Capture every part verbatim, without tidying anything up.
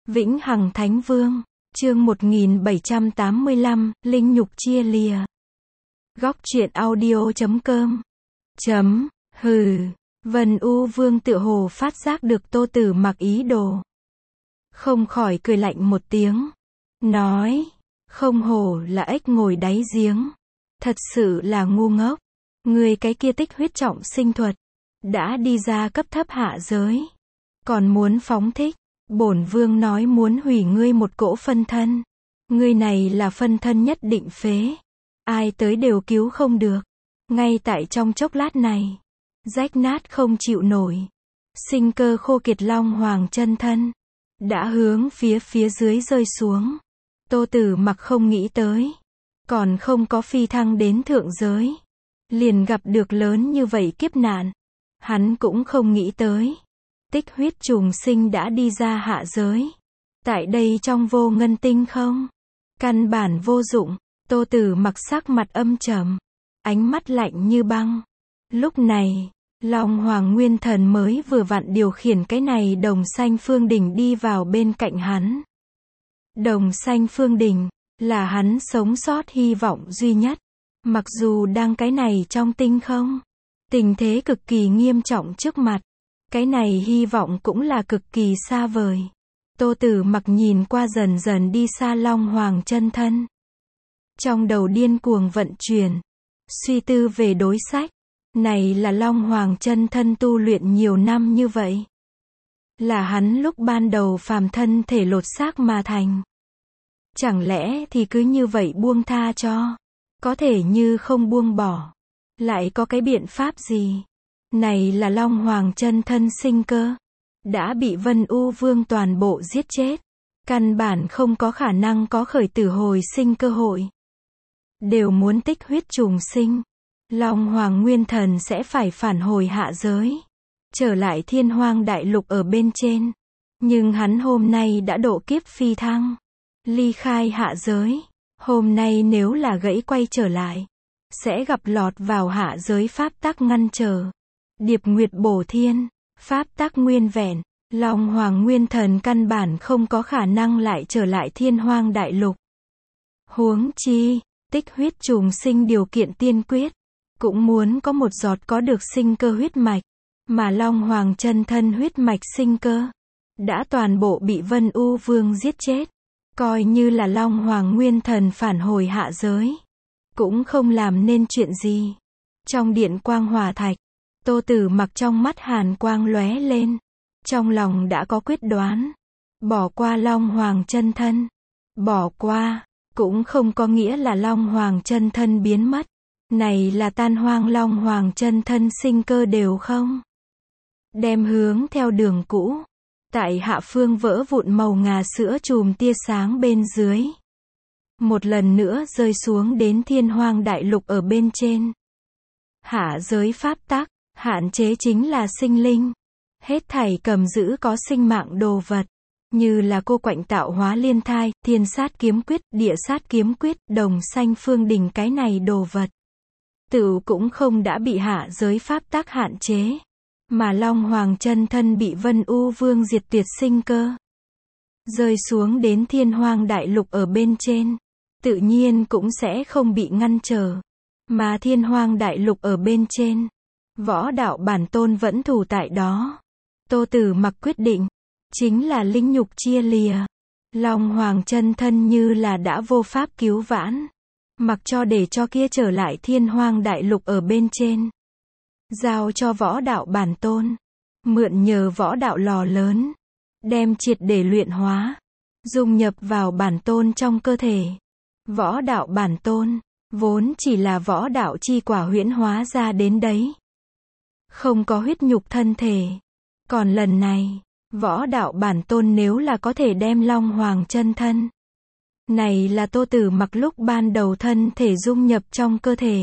Vĩnh Hằng Thánh Vương, chương một nghìn bảy trăm tám mươi lăm, Linh Nhục chia lìa. Góc truyện audio chấm com. Chấm, hừ, Vân U Vương tựa hồ phát giác được Tô Tử Mặc ý đồ. Không khỏi cười lạnh một tiếng. Nói, không hổ là ếch ngồi đáy giếng. Thật sự là ngu ngốc. Người cái kia tích huyết trọng sinh thuật. Đã đi ra cấp thấp hạ giới. Còn muốn phóng thích. Bổn vương nói muốn hủy ngươi một cỗ phân thân. Ngươi này là phân thân nhất định phế. Ai tới đều cứu không được. Ngay tại trong chốc lát này. Rách nát không chịu nổi. Sinh cơ khô kiệt Long Hoàng chân thân. Đã hướng phía phía dưới rơi xuống. Tô Tử Mặc không nghĩ tới. Còn không có phi thăng đến thượng giới. Liền gặp được lớn như vậy kiếp nạn. Hắn cũng không nghĩ tới. Tích huyết trùng sinh đã đi ra hạ giới. Tại đây trong vô ngân tinh không. Căn bản vô dụng. Tô Tử Mặc sắc mặt âm trầm. Ánh mắt lạnh như băng. Lúc này, Long Hoàng Nguyên Thần mới vừa vặn điều khiển cái này đồng xanh phương đỉnh đi vào bên cạnh hắn. Đồng xanh phương đỉnh, là hắn sống sót hy vọng duy nhất. Mặc dù đang cái này trong tinh không. Tình thế cực kỳ nghiêm trọng trước mặt. Cái này hy vọng cũng là cực kỳ xa vời. Tô Tử Mặc nhìn qua dần dần đi xa Long Hoàng chân thân. Trong đầu điên cuồng vận chuyển. Suy tư về đối sách. Này là Long Hoàng chân thân tu luyện nhiều năm như vậy. Là hắn lúc ban đầu phàm thân thể lột xác mà thành. Chẳng lẽ thì cứ như vậy buông tha cho. Có thể như không buông bỏ. Lại có cái biện pháp gì? Này là Long Hoàng chân thân sinh cơ. Đã bị Vân U Vương toàn bộ giết chết. Căn bản không có khả năng có khởi tử hồi sinh cơ hội. Đều muốn tích huyết trùng sinh. Long Hoàng Nguyên Thần sẽ phải phản hồi hạ giới. Trở lại Thiên Hoang Đại Lục ở bên trên. Nhưng hắn hôm nay đã độ kiếp phi thăng. Ly khai hạ giới. Hôm nay nếu là gãy quay trở lại. Sẽ gặp lọt vào hạ giới pháp tắc ngăn trở. Điệp Nguyệt bổ thiên. Pháp tắc nguyên vẹn. Long Hoàng Nguyên Thần căn bản không có khả năng lại trở lại Thiên Hoang Đại Lục. Huống chi. Tích huyết trùng sinh điều kiện tiên quyết. Cũng muốn có một giọt có được sinh cơ huyết mạch. Mà Long Hoàng chân thân huyết mạch sinh cơ. Đã toàn bộ bị Vân U Vương giết chết. Coi như là Long Hoàng Nguyên Thần phản hồi hạ giới. Cũng không làm nên chuyện gì. Trong điện quang hỏa thạch. Tô Tử Mặc trong mắt hàn quang lóe lên. Trong lòng đã có quyết đoán. Bỏ qua Long Hoàng chân thân. Bỏ qua. Cũng không có nghĩa là Long Hoàng chân thân biến mất. Này là tan hoang Long Hoàng chân thân sinh cơ đều không. Đem hướng theo đường cũ. Tại hạ phương vỡ vụn màu ngà sữa chùm tia sáng bên dưới. Một lần nữa rơi xuống đến Thiên Hoang Đại Lục ở bên trên. Hạ giới pháp tắc, hạn chế chính là sinh linh. Hết thảy cầm giữ có sinh mạng đồ vật. Như là cô quạnh tạo hóa liên thai, thiên sát kiếm quyết, địa sát kiếm quyết, đồng xanh phương đỉnh cái này đồ vật. Tự cũng không đã bị hạ giới pháp tắc hạn chế. Mà Long Hoàng chân thân bị Vân U Vương diệt tuyệt sinh cơ. Rơi xuống đến Thiên Hoang Đại Lục ở bên trên. Tự nhiên cũng sẽ không bị ngăn trở. Mà Thiên Hoang Đại Lục ở bên trên. Võ đạo bản tôn vẫn thủ tại đó. Tô Tử Mặc quyết định. Chính là linh nhục chia lìa. Long Hoàng chân thân như là đã vô pháp cứu vãn. Mặc cho để cho kia trở lại Thiên Hoang Đại Lục ở bên trên. Giao cho võ đạo bản tôn. Mượn nhờ võ đạo lò lớn. Đem triệt để luyện hóa. Dung nhập vào bản tôn trong cơ thể. Võ đạo bản tôn. Vốn chỉ là võ đạo chi quả huyễn hóa ra đến đấy. Không có huyết nhục thân thể. Còn lần này. Võ đạo bản tôn nếu là có thể đem Long Hoàng chân thân. Này là Tô Tử Mặc lúc ban đầu thân thể dung nhập trong cơ thể.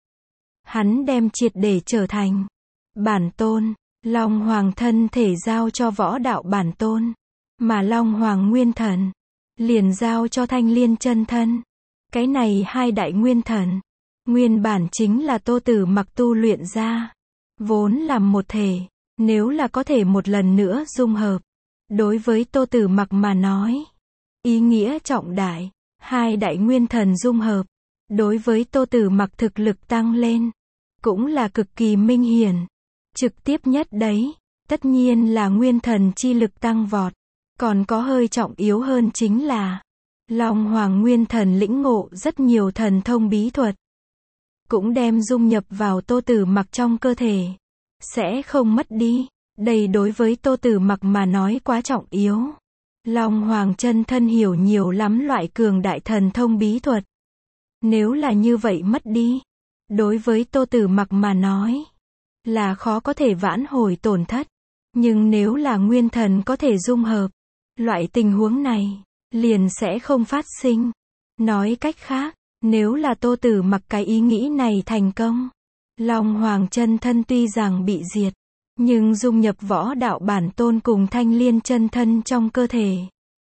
Hắn đem triệt để trở thành bản tôn. Long Hoàng thân thể giao cho võ đạo bản tôn. Mà Long Hoàng Nguyên Thần liền giao cho Thanh Liên chân thân. Cái này hai đại nguyên thần. Nguyên bản chính là Tô Tử Mặc tu luyện ra. Vốn làm một thể. Nếu là có thể một lần nữa dung hợp. Đối với Tô Tử Mặc mà nói, ý nghĩa trọng đại, hai đại nguyên thần dung hợp, đối với Tô Tử Mặc thực lực tăng lên, cũng là cực kỳ minh hiển. Trực tiếp nhất đấy, tất nhiên là nguyên thần chi lực tăng vọt. Còn có hơi trọng yếu hơn chính là, Long Hoàng nguyên thần lĩnh ngộ rất nhiều thần thông bí thuật, cũng đem dung nhập vào Tô Tử Mặc trong cơ thể, sẽ không mất đi. Đây đối với Tô Tử Mặc mà nói quá trọng yếu. Long Hoàng chân thân hiểu nhiều lắm loại cường đại thần thông bí thuật. Nếu là như vậy mất đi, đối với Tô Tử Mặc mà nói, là khó có thể vãn hồi tổn thất. Nhưng nếu là nguyên thần có thể dung hợp, loại tình huống này, liền sẽ không phát sinh. Nói cách khác, nếu là Tô Tử Mặc cái ý nghĩ này thành công, Long Hoàng chân thân tuy rằng bị diệt, nhưng dung nhập võ đạo bản tôn cùng Thanh Liên chân thân trong cơ thể.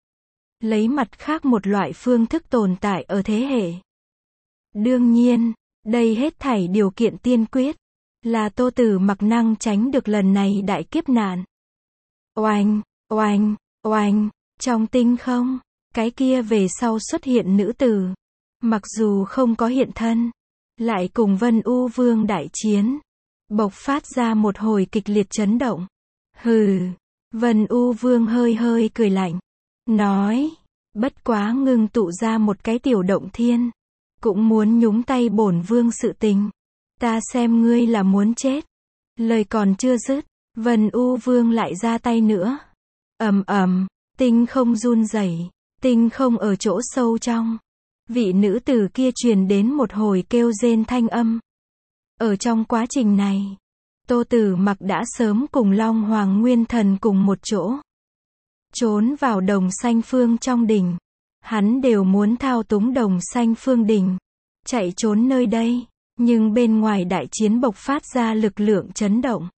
Lấy mặt khác một loại phương thức tồn tại ở thế hệ. Đương nhiên, đây hết thảy điều kiện tiên quyết, là Tô Tử Mặc năng tránh được lần này đại kiếp nạn. Oanh, oanh, oanh, trong tinh không, cái kia về sau xuất hiện nữ tử, mặc dù không có hiện thân, lại cùng Vân U Vương đại chiến, bộc phát ra một hồi kịch liệt chấn động. Hừ, Vân U Vương hơi hơi cười lạnh, nói, bất quá ngưng tụ ra một cái tiểu động thiên, cũng muốn nhúng tay bổn vương sự tình. Ta xem ngươi là muốn chết. Lời còn chưa dứt, Vân U Vương lại ra tay nữa. Ầm ầm, tinh không run rẩy, tinh không ở chỗ sâu trong. Vị nữ tử kia truyền đến một hồi kêu rên thanh âm. Ở trong quá trình này, Tô Tử Mặc đã sớm cùng Long Hoàng Nguyên Thần cùng một chỗ. Trốn vào Đồng Xanh Phương trong đỉnh. Hắn đều muốn thao túng Đồng Xanh Phương đỉnh. Chạy trốn nơi đây. Nhưng bên ngoài đại chiến bộc phát ra lực lượng chấn động.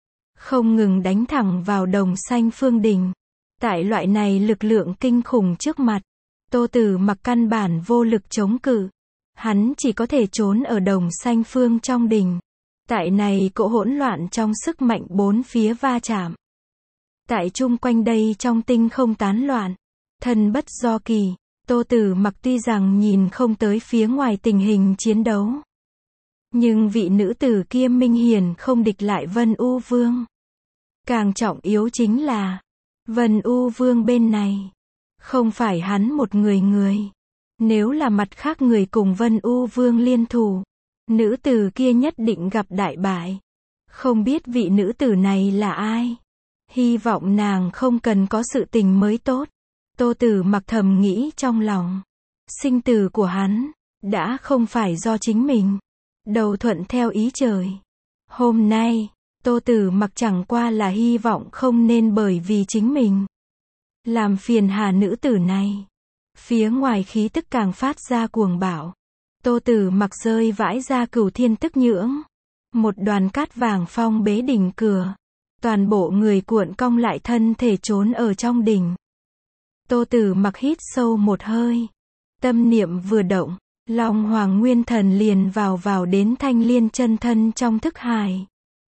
Không ngừng đánh thẳng vào Đồng Xanh Phương đỉnh. Tại loại này lực lượng kinh khủng trước mặt, Tô Tử Mặc căn bản vô lực chống cự. Hắn chỉ có thể trốn ở Đồng Xanh Phương trong đỉnh. Tại này cỗ hỗn loạn trong sức mạnh bốn phía va chạm. Tại chung quanh đây trong tinh không tán loạn. Thân bất do kỳ, Tô Tử Mặc tuy rằng nhìn không tới phía ngoài tình hình chiến đấu. Nhưng vị nữ tử kia minh hiển không địch lại Vân U Vương. Càng trọng yếu chính là, Vân U Vương bên này, không phải hắn một người người. Nếu là mặt khác người cùng Vân U Vương liên thủ, nữ tử kia nhất định gặp đại bại. Không biết vị nữ tử này là ai? Hy vọng nàng không cần có sự tình mới tốt. Tô Tử Mặc thầm nghĩ trong lòng. Sinh tử của hắn, đã không phải do chính mình. Đầu thuận theo ý trời. Hôm nay, Tô Tử Mặc chẳng qua là hy vọng không nên bởi vì chính mình làm phiền hà nữ tử này. Phía ngoài khí tức càng phát ra cuồng bạo. Tô Tử Mặc rơi vãi ra cửu thiên tức nhưỡng. Một đoàn cát vàng phong bế đỉnh cửa. Toàn bộ người cuộn cong lại thân thể trốn ở trong đỉnh. Tô Tử Mặc hít sâu một hơi. Tâm niệm vừa động, Long Hoàng Nguyên Thần liền vào vào đến Thanh Liên chân thân trong thức hải.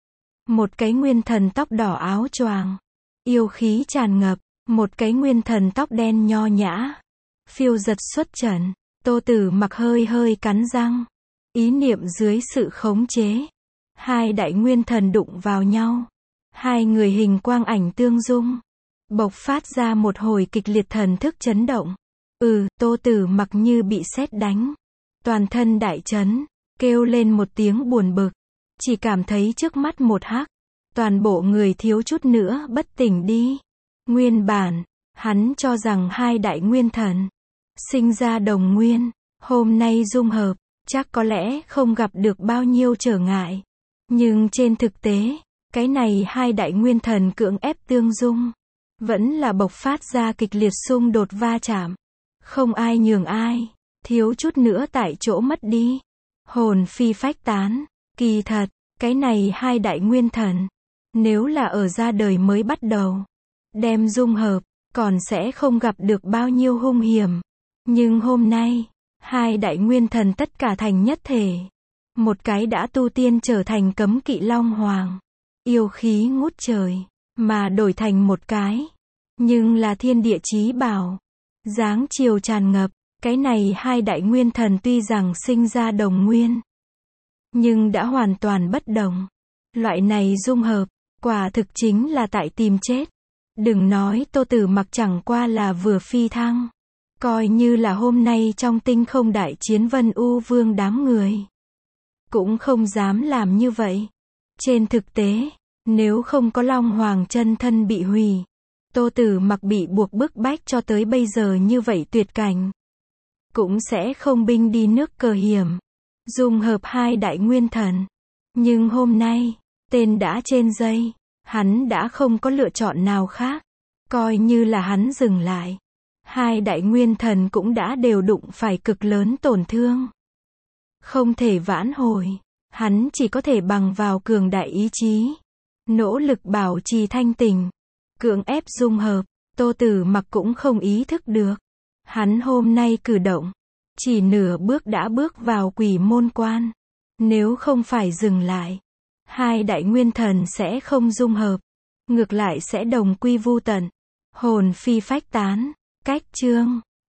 Một cái nguyên thần tóc đỏ áo choàng, yêu khí tràn ngập, một cái nguyên thần tóc đen nho nhã, phiêu giật xuất trần. Tô Tử Mặc hơi hơi cắn răng, ý niệm dưới sự khống chế, hai đại nguyên thần đụng vào nhau, hai người hình quang ảnh tương dung, bộc phát ra một hồi kịch liệt thần thức chấn động. Ừ, Tô Tử Mặc như bị sét đánh, toàn thân đại chấn, kêu lên một tiếng buồn bực, chỉ cảm thấy trước mắt một hắc, toàn bộ người thiếu chút nữa bất tỉnh đi. Nguyên bản, hắn cho rằng hai đại nguyên thần sinh ra đồng nguyên, hôm nay dung hợp, chắc có lẽ không gặp được bao nhiêu trở ngại. Nhưng trên thực tế, cái này hai đại nguyên thần cưỡng ép tương dung, vẫn là bộc phát ra kịch liệt xung đột va chạm. Không ai nhường ai, thiếu chút nữa tại chỗ mất đi. Hồn phi phách tán. Kỳ thật, cái này hai đại nguyên thần, nếu là ở ra đời mới bắt đầu, đem dung hợp, còn sẽ không gặp được bao nhiêu hung hiểm. Nhưng hôm nay, hai đại nguyên thần tất cả thành nhất thể. Một cái đã tu tiên trở thành cấm kỵ Long Hoàng, yêu khí ngút trời, mà đổi thành một cái nhưng là thiên địa chí bảo. Dáng chiều tràn ngập, cái này hai đại nguyên thần tuy rằng sinh ra đồng nguyên, nhưng đã hoàn toàn bất đồng. Loại này dung hợp, quả thực chính là tại tìm chết. Đừng nói Tô Tử Mặc chẳng qua là vừa phi thăng. Coi như là hôm nay trong tinh không đại chiến Vân U Vương đám người, cũng không dám làm như vậy. Trên thực tế, nếu không có Long Hoàng chân thân bị hủy, Tô Tử Mặc bị buộc bức bách cho tới bây giờ như vậy tuyệt cảnh, cũng sẽ không binh đi nước cờ hiểm, dung hợp hai đại nguyên thần. Nhưng hôm nay, tên đã trên dây, hắn đã không có lựa chọn nào khác. Coi như là hắn dừng lại, hai đại nguyên thần cũng đã đều đụng phải cực lớn tổn thương. Không thể vãn hồi, hắn chỉ có thể bằng vào cường đại ý chí, nỗ lực bảo trì thanh tỉnh, cưỡng ép dung hợp. Tô Tử Mặc cũng không ý thức được, hắn hôm nay cử động, chỉ nửa bước đã bước vào quỷ môn quan. Nếu không phải dừng lại, hai đại nguyên thần sẽ không dung hợp, ngược lại sẽ đồng quy vu tận, hồn phi phách tán. Cách chương